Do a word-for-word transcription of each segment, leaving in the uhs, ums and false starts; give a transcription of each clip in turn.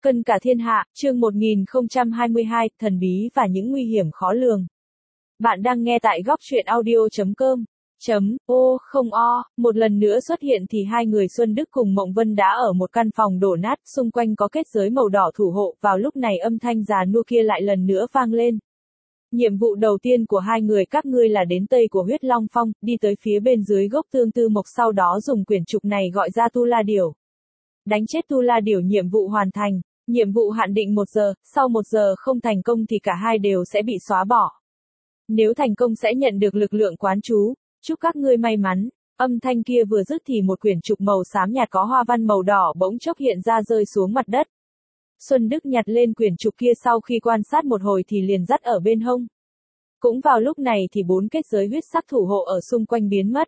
Cân cả thiên hạ, chương một nghìn không trăm hai mươi hai, thần bí và những nguy hiểm khó lường. Bạn đang nghe tại góc truyện audio chấm com. Chấm, ô, không o, một lần nữa xuất hiện thì hai người Xuân Đức cùng Mộng Vân đã ở một căn phòng đổ nát, xung quanh có kết giới màu đỏ thủ hộ, vào lúc này âm thanh già nua kia lại lần nữa vang lên. Nhiệm vụ đầu tiên của hai người các ngươi là đến tây của huyết long phong, đi tới phía bên dưới gốc tương tư mộc, sau đó dùng quyển trục này gọi ra Tu La Điểu. Đánh chết Tu La Điểu nhiệm vụ hoàn thành. Nhiệm vụ hạn định một giờ, sau một giờ không thành công thì cả hai đều sẽ bị xóa bỏ. Nếu thành công sẽ nhận được lực lượng quán chú, chúc các ngươi may mắn. Âm thanh kia vừa dứt thì một quyển trục màu xám nhạt có hoa văn màu đỏ bỗng chốc hiện ra rơi xuống mặt đất. Xuân Đức nhặt lên quyển trục kia sau khi quan sát một hồi thì liền dắt ở bên hông. Cũng vào lúc này thì bốn kết giới huyết sắc thủ hộ ở xung quanh biến mất.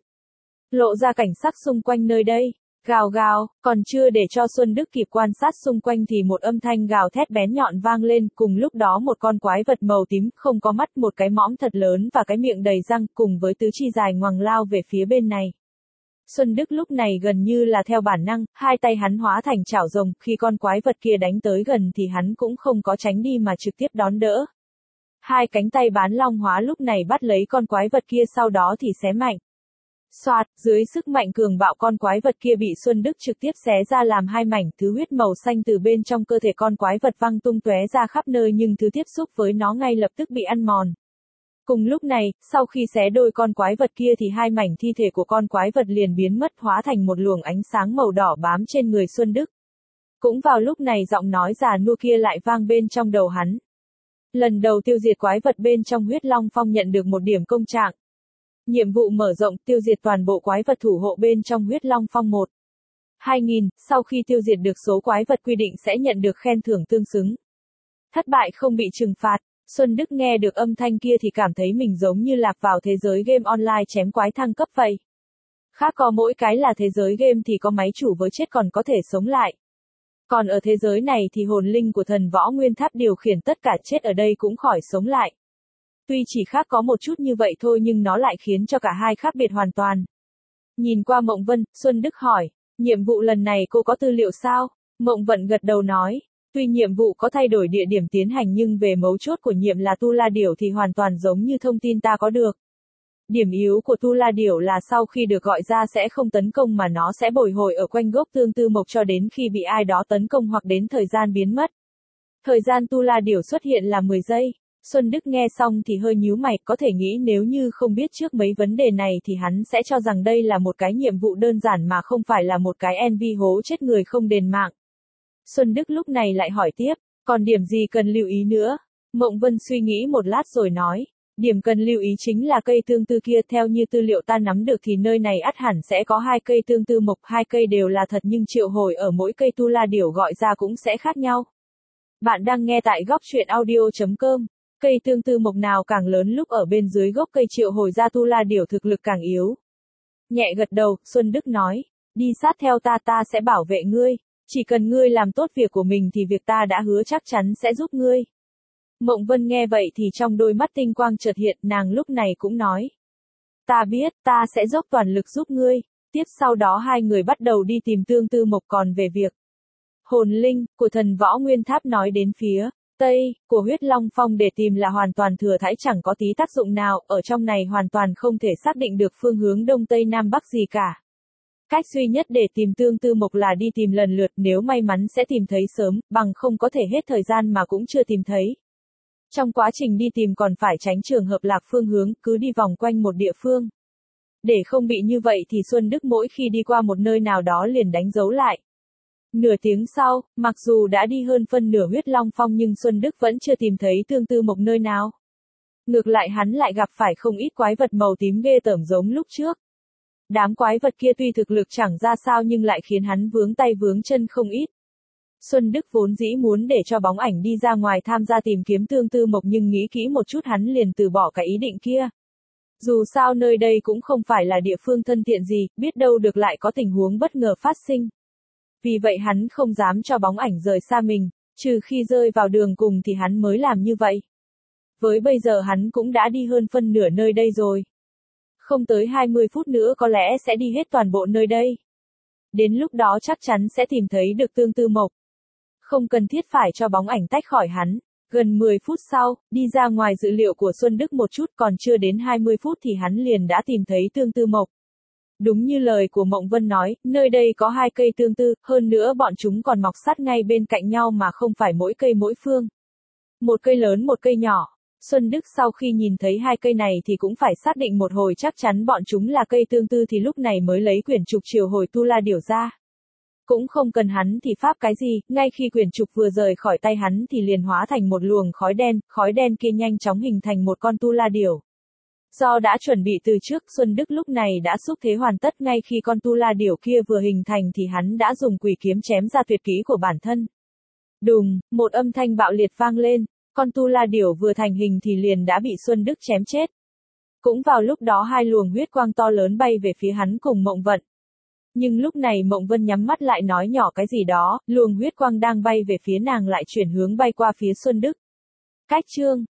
Lộ ra cảnh sắc xung quanh nơi đây. Gào gào, còn chưa để cho Xuân Đức kịp quan sát xung quanh thì một âm thanh gào thét bén nhọn vang lên, cùng lúc đó một con quái vật màu tím, không có mắt, một cái mõm thật lớn và cái miệng đầy răng, cùng với tứ chi dài ngoằng lao về phía bên này. Xuân Đức lúc này gần như là theo bản năng, hai tay hắn hóa thành chảo rồng, khi con quái vật kia đánh tới gần thì hắn cũng không có tránh đi mà trực tiếp đón đỡ. Hai cánh tay bán long hóa lúc này bắt lấy con quái vật kia, sau đó thì xé mạnh. Soạt, dưới sức mạnh cường bạo con quái vật kia bị Xuân Đức trực tiếp xé ra làm hai mảnh, thứ huyết màu xanh từ bên trong cơ thể con quái vật văng tung tóe ra khắp nơi, nhưng thứ tiếp xúc với nó ngay lập tức bị ăn mòn. Cùng lúc này, sau khi xé đôi con quái vật kia thì hai mảnh thi thể của con quái vật liền biến mất, hóa thành một luồng ánh sáng màu đỏ bám trên người Xuân Đức. Cũng vào lúc này giọng nói già nua kia lại vang bên trong đầu hắn. Lần đầu tiêu diệt quái vật bên trong huyết long phong nhận được một điểm công trạng. Nhiệm vụ mở rộng, tiêu diệt toàn bộ quái vật thủ hộ bên trong huyết long phong một. hai nghìn, sau khi tiêu diệt được số quái vật quy định sẽ nhận được khen thưởng tương xứng. Thất bại không bị trừng phạt. Xuân Đức nghe được âm thanh kia thì cảm thấy mình giống như lạc vào thế giới game online chém quái thăng cấp vậy. Khác có mỗi cái là thế giới game thì có máy chủ với chết còn có thể sống lại. Còn ở thế giới này thì hồn linh của thần võ nguyên tháp điều khiển tất cả chết ở đây cũng khỏi sống lại. Tuy chỉ khác có một chút như vậy thôi nhưng nó lại khiến cho cả hai khác biệt hoàn toàn. Nhìn qua Mộng Vân, Xuân Đức hỏi, nhiệm vụ lần này cô có tư liệu sao? Mộng Vân gật đầu nói, tuy nhiệm vụ có thay đổi địa điểm tiến hành nhưng về mấu chốt của nhiệm là Tu La Điểu thì hoàn toàn giống như thông tin ta có được. Điểm yếu của Tu La Điểu là sau khi được gọi ra sẽ không tấn công mà nó sẽ bồi hồi ở quanh gốc tương tư mộc cho đến khi bị ai đó tấn công hoặc đến thời gian biến mất. Thời gian Tu La Điểu xuất hiện là mười giây. Xuân Đức nghe xong thì hơi nhíu mày, có thể nghĩ nếu như không biết trước mấy vấn đề này thì hắn sẽ cho rằng đây là một cái nhiệm vụ đơn giản mà không phải là một cái en vê hố chết người không đền mạng. Xuân Đức lúc này lại hỏi tiếp, còn điểm gì cần lưu ý nữa? Mộng Vân suy nghĩ một lát rồi nói, điểm cần lưu ý chính là cây tương tư kia, theo như tư liệu ta nắm được thì nơi này ắt hẳn sẽ có hai cây tương tư mộc, hai cây đều là thật nhưng triệu hồi ở mỗi cây Tu La Điểu gọi ra cũng sẽ khác nhau. Bạn đang nghe tại góc truyện audio chấm com. Cây tương tư mộc nào càng lớn lúc ở bên dưới gốc cây triệu hồi ra Tu La Điểu thực lực càng yếu. Nhẹ gật đầu, Xuân Đức nói, đi sát theo ta ta sẽ bảo vệ ngươi, chỉ cần ngươi làm tốt việc của mình thì việc ta đã hứa chắc chắn sẽ giúp ngươi. Mộng Vân nghe vậy thì trong đôi mắt tinh quang chợt hiện, nàng lúc này cũng nói. Ta biết, ta sẽ dốc toàn lực giúp ngươi. Tiếp sau đó hai người bắt đầu đi tìm tương tư mộc, còn về việc hồn linh của thần võ nguyên tháp nói đến phía Tây, của huyết long phong để tìm là hoàn toàn thừa thãi, chẳng có tí tác dụng nào, ở trong này hoàn toàn không thể xác định được phương hướng đông tây nam bắc gì cả. Cách duy nhất để tìm tương tư mộc là đi tìm lần lượt, nếu may mắn sẽ tìm thấy sớm, bằng không có thể hết thời gian mà cũng chưa tìm thấy. Trong quá trình đi tìm còn phải tránh trường hợp lạc phương hướng, cứ đi vòng quanh một địa phương. Để không bị như vậy thì Xuân Đức mỗi khi đi qua một nơi nào đó liền đánh dấu lại. Nửa tiếng sau, mặc dù đã đi hơn phân nửa huyết long phong nhưng Xuân Đức vẫn chưa tìm thấy tương tư mộc nơi nào. Ngược lại hắn lại gặp phải không ít quái vật màu tím ghê tởm giống lúc trước. Đám quái vật kia tuy thực lực chẳng ra sao nhưng lại khiến hắn vướng tay vướng chân không ít. Xuân Đức vốn dĩ muốn để cho bóng ảnh đi ra ngoài tham gia tìm kiếm tương tư mộc nhưng nghĩ kỹ một chút hắn liền từ bỏ cái ý định kia. Dù sao nơi đây cũng không phải là địa phương thân thiện gì, biết đâu được lại có tình huống bất ngờ phát sinh. Vì vậy hắn không dám cho bóng ảnh rời xa mình, trừ khi rơi vào đường cùng thì hắn mới làm như vậy. Với bây giờ hắn cũng đã đi hơn phân nửa nơi đây rồi. Không tới hai mươi phút nữa có lẽ sẽ đi hết toàn bộ nơi đây. Đến lúc đó chắc chắn sẽ tìm thấy được tương tư mộc. Không cần thiết phải cho bóng ảnh tách khỏi hắn. Gần mười phút sau, đi ra ngoài dự liệu của Xuân Đức một chút, còn chưa đến hai mươi phút thì hắn liền đã tìm thấy tương tư mộc. Đúng như lời của Mộng Vân nói, nơi đây có hai cây tương tư, hơn nữa bọn chúng còn mọc sát ngay bên cạnh nhau mà không phải mỗi cây mỗi phương. Một cây lớn một cây nhỏ. Xuân Đức sau khi nhìn thấy hai cây này thì cũng phải xác định một hồi chắc chắn bọn chúng là cây tương tư thì lúc này mới lấy quyển trục triều hồi tu la điểu ra. Cũng không cần hắn thì pháp cái gì, ngay khi quyển trục vừa rời khỏi tay hắn thì liền hóa thành một luồng khói đen, khói đen kia nhanh chóng hình thành một con tu la điểu. Do đã chuẩn bị từ trước, Xuân Đức lúc này đã xúc thế hoàn tất, ngay khi con tu la điểu kia vừa hình thành thì hắn đã dùng quỷ kiếm chém ra tuyệt kỹ của bản thân. Đùng, một âm thanh bạo liệt vang lên, con tu la điểu vừa thành hình thì liền đã bị Xuân Đức chém chết. Cũng vào lúc đó hai luồng huyết quang to lớn bay về phía hắn cùng Mộng Vận. Nhưng lúc này Mộng Vân nhắm mắt lại nói nhỏ cái gì đó, luồng huyết quang đang bay về phía nàng lại chuyển hướng bay qua phía Xuân Đức. Cách chương